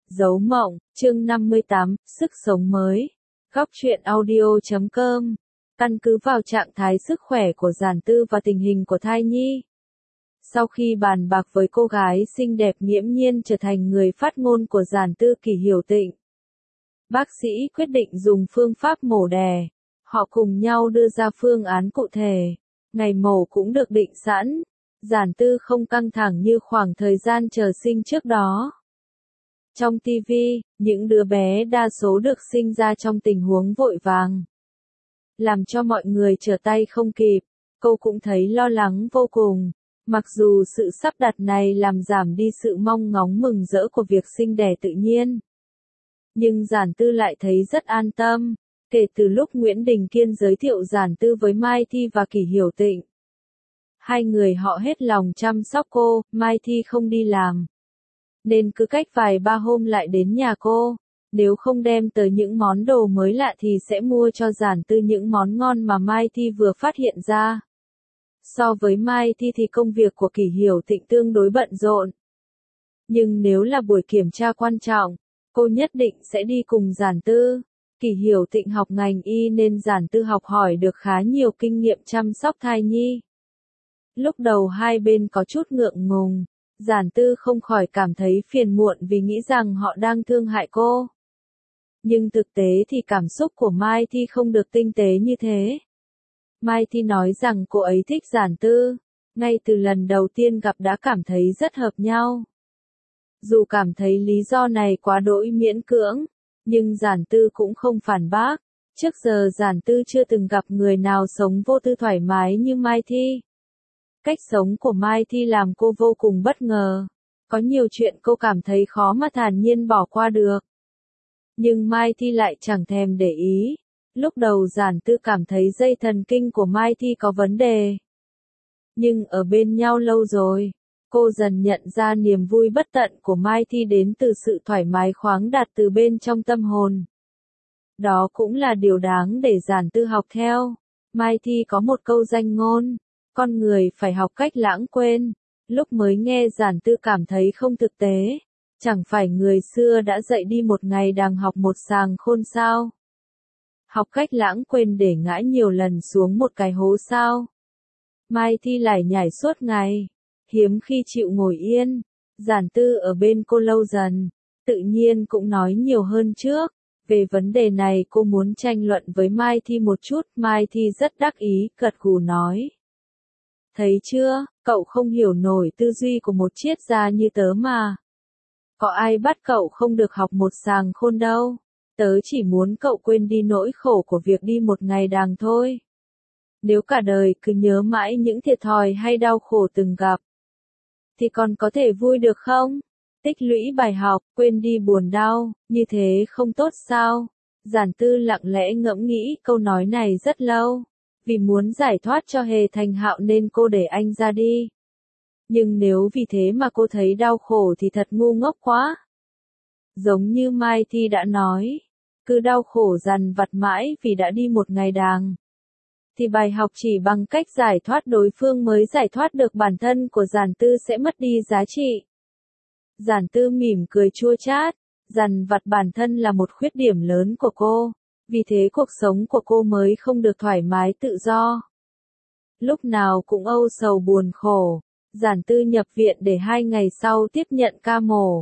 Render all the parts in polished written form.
Dấu mộng, chương 58, sức sống mới. Góc truyện audio.com. Căn cứ vào trạng thái sức khỏe của Giản Tư và tình hình của thai nhi. Sau khi bàn bạc với cô gái xinh đẹp nghiễm nhiên trở thành người phát ngôn của Giản Tư Kỷ Hiểu Tịnh, bác sĩ quyết định dùng phương pháp mổ đẻ. Họ cùng nhau đưa ra phương án cụ thể. Ngày mổ cũng được định sẵn. Giản Tư không căng thẳng như khoảng thời gian chờ sinh trước đó. Trong TV, những đứa bé đa số được sinh ra trong tình huống vội vàng, làm cho mọi người trở tay không kịp. Cô cũng thấy lo lắng vô cùng. Mặc dù sự sắp đặt này làm giảm đi sự mong ngóng mừng rỡ của việc sinh đẻ tự nhiên, nhưng Giản Tư lại thấy rất an tâm. Kể từ lúc Nguyễn Đình Kiên giới thiệu Giản Tư với Mai Thi và Kỷ Hiểu Tịnh, hai người họ hết lòng chăm sóc cô. Mai Thi không đi làm, nên cứ cách vài ba hôm lại đến nhà cô. Nếu không đem tới những món đồ mới lạ thì sẽ mua cho Giản Tư những món ngon mà Mai Thi vừa phát hiện ra. So với Mai Thi thì công việc của Kỷ Hiểu Tịnh tương đối bận rộn. Nhưng nếu là buổi kiểm tra quan trọng, cô nhất định sẽ đi cùng Giản Tư. Kỷ Hiểu Tịnh học ngành y nên Giản Tư học hỏi được khá nhiều kinh nghiệm chăm sóc thai nhi. Lúc đầu hai bên có chút ngượng ngùng. Giản Tư không khỏi cảm thấy phiền muộn vì nghĩ rằng họ đang thương hại cô. Nhưng thực tế thì cảm xúc của Mai Thi không được tinh tế như thế. Mai Thi nói rằng cô ấy thích Giản Tư. Ngay từ lần đầu tiên gặp đã cảm thấy rất hợp nhau. Dù cảm thấy lý do này quá đỗi miễn cưỡng, nhưng Giản Tư cũng không phản bác. Trước giờ Giản Tư chưa từng gặp người nào sống vô tư thoải mái như Mai Thi. Cách sống của Mai Thi làm cô vô cùng bất ngờ. Có nhiều chuyện cô cảm thấy khó mà thản nhiên bỏ qua được. Nhưng Mai Thi lại chẳng thèm để ý. Lúc đầu Giản Tư cảm thấy dây thần kinh của Mai Thi có vấn đề. Nhưng ở bên nhau lâu rồi, cô dần nhận ra niềm vui bất tận của Mai Thi đến từ sự thoải mái khoáng đạt từ bên trong tâm hồn. Đó cũng là điều đáng để Giản Tư học theo. Mai Thi có một câu danh ngôn: con người phải học cách lãng quên. Lúc mới nghe Giản Tư cảm thấy không thực tế. Chẳng phải người xưa đã dạy đi một ngày đàng học một sàng khôn sao? Học cách lãng quên để ngã nhiều lần xuống một cái hố sao? Mai Thi lải nhải suốt ngày, hiếm khi chịu ngồi yên. Giản Tư ở bên cô lâu dần, tự nhiên cũng nói nhiều hơn trước. Về vấn đề này cô muốn tranh luận với Mai Thi một chút. Mai Thi rất đắc ý, gật gù nói: thấy chưa, cậu không hiểu nổi tư duy của một triết gia như tớ mà. Có ai bắt cậu không được học một sàng khôn đâu. Tớ chỉ muốn cậu quên đi nỗi khổ của việc đi một ngày đàng thôi. Nếu cả đời cứ nhớ mãi những thiệt thòi hay đau khổ từng gặp, thì còn có thể vui được không? Tích lũy bài học, quên đi buồn đau, như thế không tốt sao? Giản Tư lặng lẽ ngẫm nghĩ câu nói này rất lâu. Vì muốn giải thoát cho Hề Thành Hạo nên cô để anh ra đi. Nhưng nếu vì thế mà cô thấy đau khổ thì thật ngu ngốc quá. Giống như Mai Thi đã nói, cứ đau khổ dằn vặt mãi vì đã đi một ngày đàng, thì bài học chỉ bằng cách giải thoát đối phương mới giải thoát được bản thân của Giản Tư sẽ mất đi giá trị. Giản Tư mỉm cười chua chát, dằn vặt bản thân là một khuyết điểm lớn của cô. Vì thế cuộc sống của cô mới không được thoải mái tự do. Lúc nào cũng âu sầu buồn khổ. Giản Tư nhập viện để 2 ngày sau tiếp nhận ca mổ.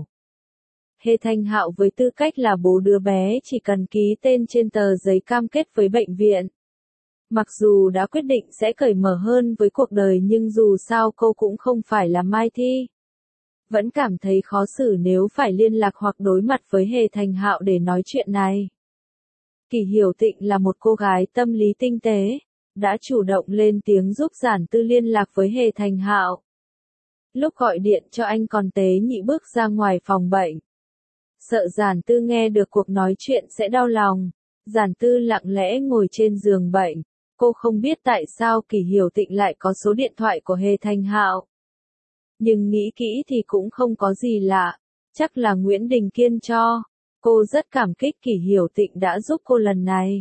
Hề Thành Hạo với tư cách là bố đứa bé chỉ cần ký tên trên tờ giấy cam kết với bệnh viện. Mặc dù đã quyết định sẽ cởi mở hơn với cuộc đời nhưng dù sao cô cũng không phải là Mai Thi. Vẫn cảm thấy khó xử nếu phải liên lạc hoặc đối mặt với Hề Thành Hạo để nói chuyện này. Kỷ Hiểu Tịnh là một cô gái tâm lý tinh tế, đã chủ động lên tiếng giúp Giản Tư liên lạc với Hề Thành Hạo. Lúc gọi điện cho anh còn tế nhị bước ra ngoài phòng bệnh. Sợ Giản Tư nghe được cuộc nói chuyện sẽ đau lòng. Giản Tư lặng lẽ ngồi trên giường bệnh. Cô không biết tại sao Kỷ Hiểu Tịnh lại có số điện thoại của Hề Thành Hạo. Nhưng nghĩ kỹ thì cũng không có gì lạ. Chắc là Nguyễn Đình Kiên cho. Cô rất cảm kích Kỷ Hiểu Tịnh đã giúp cô lần này.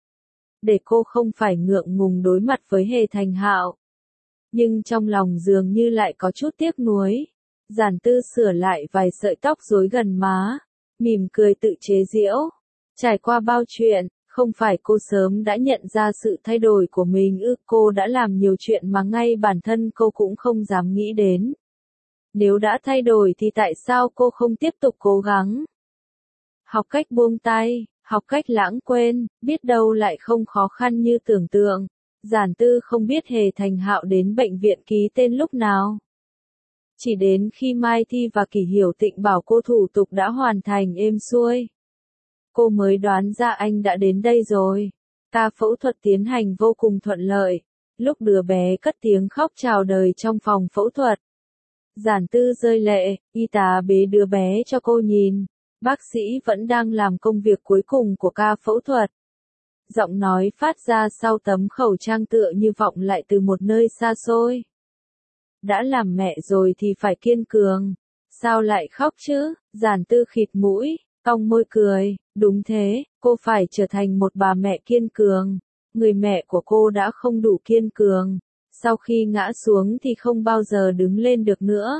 Để cô không phải ngượng ngùng đối mặt với Hề Thành Hạo. Nhưng trong lòng dường như lại có chút tiếc nuối. Giản Tư sửa lại vài sợi tóc rối gần má. mỉm cười tự chế giễu. Trải qua bao chuyện, không phải cô sớm đã nhận ra sự thay đổi của mình ư? Cô đã làm nhiều chuyện mà ngay bản thân cô cũng không dám nghĩ đến. Nếu đã thay đổi thì tại sao cô không tiếp tục cố gắng? Học cách buông tay, học cách lãng quên, biết đâu lại không khó khăn như tưởng tượng. Giản Tư không biết Hề Thành Hạo đến bệnh viện ký tên lúc nào. Chỉ đến khi Mai Thi và Kỷ Hiểu Tịnh bảo cô thủ tục đã hoàn thành êm xuôi, cô mới đoán ra anh đã đến đây rồi. Ca phẫu thuật tiến hành vô cùng thuận lợi. Lúc đứa bé cất tiếng khóc chào đời trong phòng phẫu thuật, Giản Tư rơi lệ, y tá bế đứa bé cho cô nhìn. Bác sĩ vẫn đang làm công việc cuối cùng của ca phẫu thuật. Giọng nói phát ra sau tấm khẩu trang tựa như vọng lại từ một nơi xa xôi. Đã làm mẹ rồi thì phải kiên cường. Sao lại khóc chứ? Giản Tư khịt mũi, cong môi cười. Đúng thế, cô phải trở thành một bà mẹ kiên cường. Người mẹ của cô đã không đủ kiên cường. Sau khi ngã xuống thì không bao giờ đứng lên được nữa.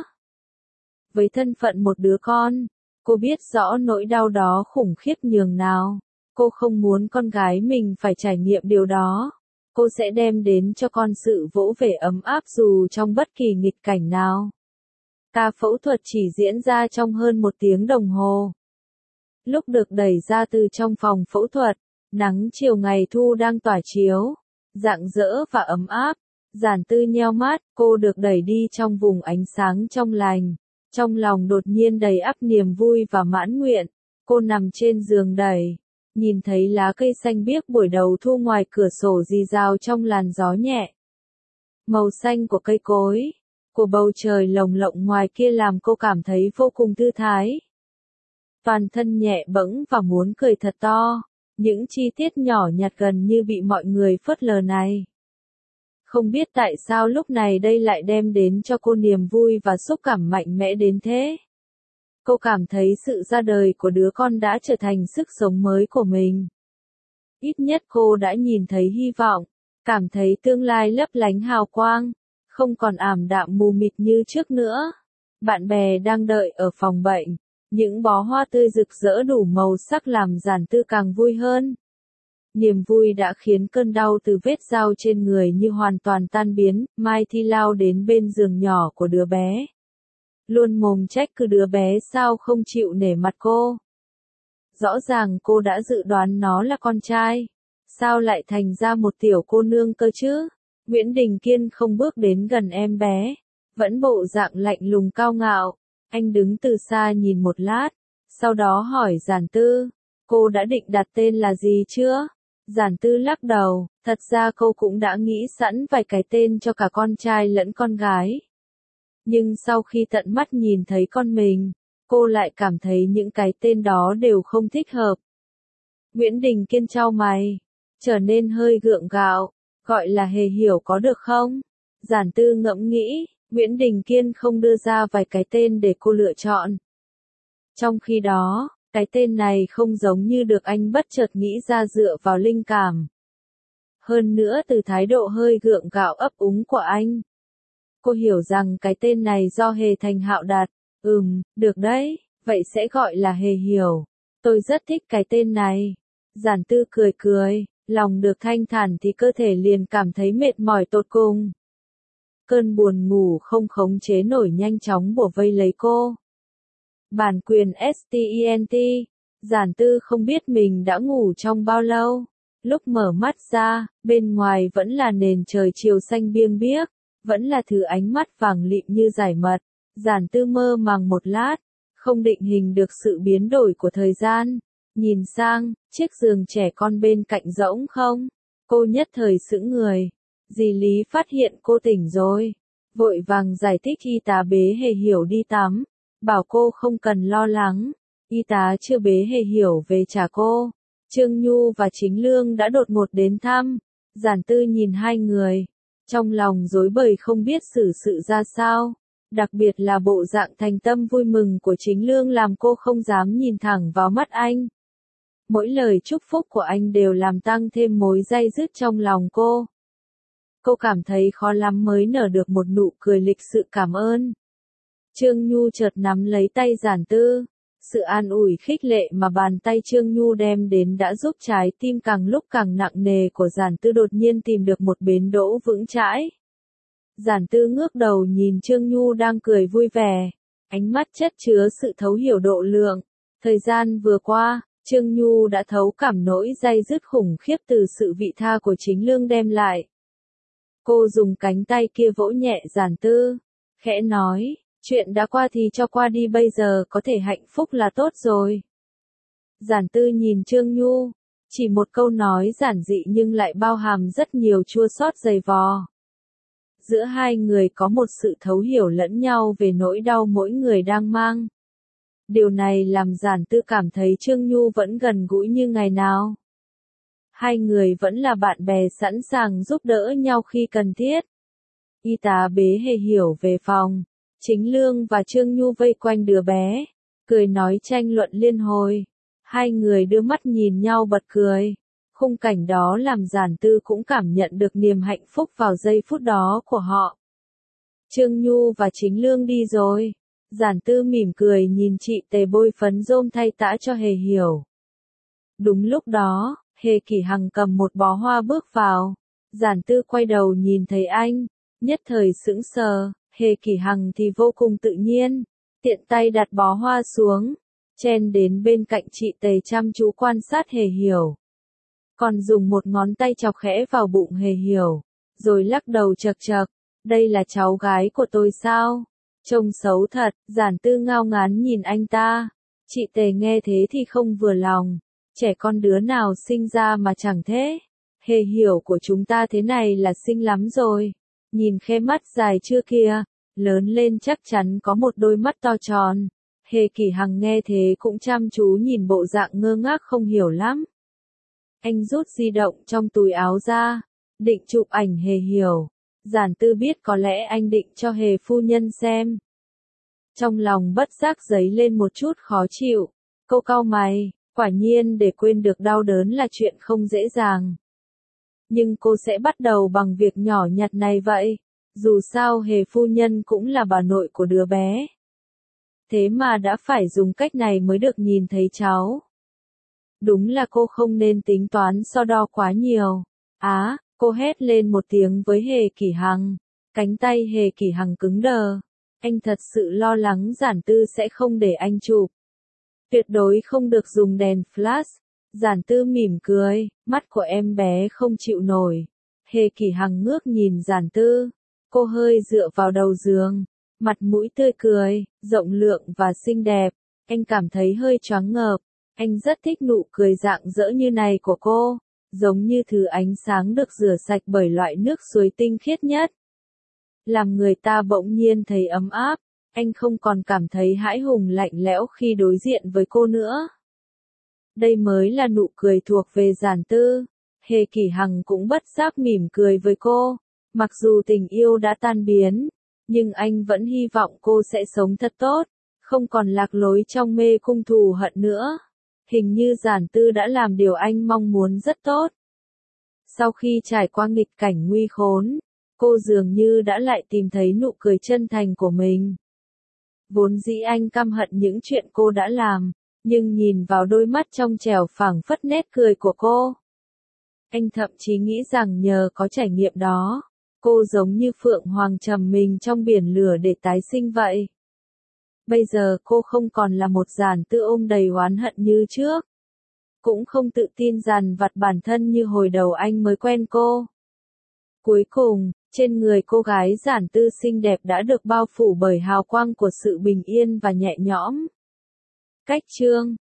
Với thân phận một đứa con, cô biết rõ nỗi đau đó khủng khiếp nhường nào. Cô không muốn con gái mình phải trải nghiệm điều đó. Cô sẽ đem đến cho con sự vỗ về ấm áp dù trong bất kỳ nghịch cảnh nào. Ca phẫu thuật chỉ diễn ra trong hơn 1 tiếng đồng hồ. Lúc được đẩy ra từ trong phòng phẫu thuật, nắng chiều ngày thu đang tỏa chiếu, rạng rỡ và ấm áp. Giản Tư nheo mắt, cô được đẩy đi trong vùng ánh sáng trong lành. Trong lòng đột nhiên đầy ắp niềm vui và mãn nguyện. Cô nằm trên giường đẩy, nhìn thấy lá cây xanh biếc buổi đầu thu ngoài cửa sổ rì rào trong làn gió nhẹ. Màu xanh của cây cối, của bầu trời lồng lộng ngoài kia làm cô cảm thấy vô cùng thư thái. Toàn thân nhẹ bẫng và muốn cười thật to. Những chi tiết nhỏ nhặt gần như bị mọi người phớt lờ này. Không biết tại sao lúc này đây lại đem đến cho cô niềm vui và xúc cảm mạnh mẽ đến thế. Cô cảm thấy sự ra đời của đứa con đã trở thành sức sống mới của mình. Ít nhất cô đã nhìn thấy hy vọng, cảm thấy tương lai lấp lánh hào quang, không còn ảm đạm mù mịt như trước nữa. Bạn bè đang đợi ở phòng bệnh, những bó hoa tươi rực rỡ đủ màu sắc làm Giản Tư càng vui hơn. Niềm vui đã khiến cơn đau từ vết dao trên người như hoàn toàn tan biến. Mai Thi lao đến bên giường nhỏ của đứa bé, luôn mồm trách cứ đứa bé sao không chịu nể mặt cô. Rõ ràng cô đã dự đoán nó là con trai, sao lại thành ra một tiểu cô nương cơ chứ? Nguyễn Đình Kiên không bước đến gần em bé, vẫn bộ dạng lạnh lùng cao ngạo. Anh đứng từ xa nhìn một lát, sau đó hỏi Giản Tư, cô đã định đặt tên là gì chưa? Giản Tư lắc đầu, thật ra cô cũng đã nghĩ sẵn vài cái tên cho cả con trai lẫn con gái. Nhưng sau khi tận mắt nhìn thấy con mình, cô lại cảm thấy những cái tên đó đều không thích hợp. Nguyễn Đình Kiên chau mày, trở nên hơi gượng gạo, gọi là Hề Hiểu có được không? Giản Tư ngẫm nghĩ, Nguyễn Đình Kiên không đưa ra vài cái tên để cô lựa chọn. Trong khi đó, cái tên này không giống như được anh bất chợt nghĩ ra dựa vào linh cảm. Hơn nữa từ thái độ hơi gượng gạo ấp úng của anh, cô hiểu rằng cái tên này do Hề Thành Hạo đặt. Được đấy, vậy sẽ gọi là Hề Hiểu. Tôi rất thích cái tên này. Giản Tư cười cười, lòng được thanh thản thì cơ thể liền cảm thấy mệt mỏi tột cùng. Cơn buồn ngủ không khống chế nổi nhanh chóng bủa vây lấy cô. Bản quyền STENT, Giản Tư không biết mình đã ngủ trong bao lâu. Lúc mở mắt ra, bên ngoài vẫn là nền trời chiều xanh biêng biếc, vẫn là thứ ánh mắt vàng lịm như giải mật. Giản Tư mơ màng một lát, không định hình được sự biến đổi của thời gian. Nhìn sang, chiếc giường trẻ con bên cạnh rỗng không? Cô nhất thời sững người. Dì Lý phát hiện cô tỉnh rồi. Vội vàng giải thích y tá bế Hề Hiểu đi tắm. Bảo cô không cần lo lắng. Y tá chưa bế Hề Hiểu về trả cô. Trương Nhu và Chính Lương đã đột ngột đến thăm. Giản Tư nhìn hai người, trong lòng rối bời không biết xử sự ra sao. Đặc biệt là bộ dạng thành tâm vui mừng của Chính Lương làm cô không dám nhìn thẳng vào mắt anh. Mỗi lời chúc phúc của anh đều làm tăng thêm mối day dứt trong lòng cô. Cô cảm thấy khó lắm mới nở được một nụ cười lịch sự cảm ơn. Trương Nhu chợt nắm lấy tay Giản Tư. Sự an ủi khích lệ mà bàn tay Trương Nhu đem đến đã giúp trái tim càng lúc càng nặng nề của Giản Tư đột nhiên tìm được một bến đỗ vững chãi. Giản Tư ngước đầu nhìn Trương Nhu đang cười vui vẻ, ánh mắt chất chứa sự thấu hiểu độ lượng. Thời gian vừa qua, Trương Nhu đã thấu cảm nỗi day dứt khủng khiếp từ sự vị tha của chính lương đem lại. Cô dùng cánh tay kia vỗ nhẹ Giản Tư, khẽ nói, chuyện đã qua thì cho qua đi, bây giờ có thể hạnh phúc là tốt rồi. Giản Tư nhìn Trương Nhu, chỉ một câu nói giản dị nhưng lại bao hàm rất nhiều chua xót dày vò. Giữa hai người có một sự thấu hiểu lẫn nhau về nỗi đau mỗi người đang mang. Điều này làm Giản Tư cảm thấy Trương Nhu vẫn gần gũi như ngày nào. Hai người vẫn là bạn bè sẵn sàng giúp đỡ nhau khi cần thiết. Y tá bế Hề Hiểu về phòng. Chính Lương và Trương Nhu vây quanh đứa bé, cười nói tranh luận liên hồi. Hai người đưa mắt nhìn nhau bật cười. Khung cảnh đó làm Giản Tư cũng cảm nhận được niềm hạnh phúc vào giây phút đó của họ. Trương Nhu và Chính Lương đi rồi. Giản Tư mỉm cười nhìn chị Tề bôi phấn rôm thay tã cho Hề Hiểu. Đúng lúc đó, Hề Kỷ Hằng cầm một bó hoa bước vào. Giản Tư quay đầu nhìn thấy anh, nhất thời sững sờ. Hề Kỷ Hằng thì vô cùng tự nhiên, tiện tay đặt bó hoa xuống, chen đến bên cạnh chị Tề chăm chú quan sát Hề Hiểu. Còn dùng một ngón tay chọc khẽ vào bụng Hề Hiểu, rồi lắc đầu chậc chậc, đây là cháu gái của tôi sao? Trông xấu thật. Giản Tư ngao ngán nhìn anh ta. Chị Tề nghe thế thì không vừa lòng, trẻ con đứa nào sinh ra mà chẳng thế. Hề Hiểu của chúng ta thế này là xinh lắm rồi. Nhìn khe mắt dài chưa kia, lớn lên chắc chắn có một đôi mắt to tròn. Hề Kỷ Hằng nghe thế cũng chăm chú nhìn bộ dạng ngơ ngác không hiểu lắm. Anh rút di động trong túi áo ra, định chụp ảnh Hề Hiểu. Giản Tư biết có lẽ anh định cho Hề phu nhân xem. Trong lòng bất giác dấy lên một chút khó chịu. Cô cau mày, quả nhiên để quên được đau đớn là chuyện không dễ dàng. Nhưng cô sẽ bắt đầu bằng việc nhỏ nhặt này vậy. Dù sao Hề phu nhân cũng là bà nội của đứa bé. Thế mà đã phải dùng cách này mới được nhìn thấy cháu. Đúng là cô không nên tính toán so đo quá nhiều. Cô hét lên một tiếng với Hề Kỷ Hằng. Cánh tay Hề Kỷ Hằng cứng đờ. Anh thật sự lo lắng Giản Tư sẽ không để anh chụp. Tuyệt đối không được dùng đèn flash. Giản Tư mỉm cười, mắt của em bé không chịu nổi. Hề Kỷ Hằng ngước nhìn Giản Tư. Cô hơi dựa vào đầu giường, mặt mũi tươi cười, rộng lượng và xinh đẹp. Anh cảm thấy hơi choáng ngợp. Anh rất thích nụ cười rạng rỡ như này của cô, giống như thứ ánh sáng được rửa sạch bởi loại nước suối tinh khiết nhất. Làm người ta bỗng nhiên thấy ấm áp, anh không còn cảm thấy hãi hùng lạnh lẽo khi đối diện với cô nữa. Đây mới là nụ cười thuộc về Giản Tư. Hề Kỷ Hằng cũng bất giác mỉm cười với cô. Mặc dù tình yêu đã tan biến, nhưng anh vẫn hy vọng cô sẽ sống thật tốt, không còn lạc lối trong mê cung thù hận nữa. Hình như Giản Tư đã làm điều anh mong muốn rất tốt. Sau khi trải qua nghịch cảnh nguy khốn, cô dường như đã lại tìm thấy nụ cười chân thành của mình. Vốn dĩ anh căm hận những chuyện cô đã làm, nhưng nhìn vào đôi mắt trong trẻo phảng phất nét cười của cô, anh thậm chí nghĩ rằng nhờ có trải nghiệm đó, cô giống như phượng hoàng trầm mình trong biển lửa để tái sinh vậy. Bây giờ cô không còn là một Giản Tư ôm đầy oán hận như trước. Cũng không tự tin dằn vặt bản thân như hồi đầu anh mới quen cô. Cuối cùng, trên người cô gái Giản Tư xinh đẹp đã được bao phủ bởi hào quang của sự bình yên và nhẹ nhõm. Cách chương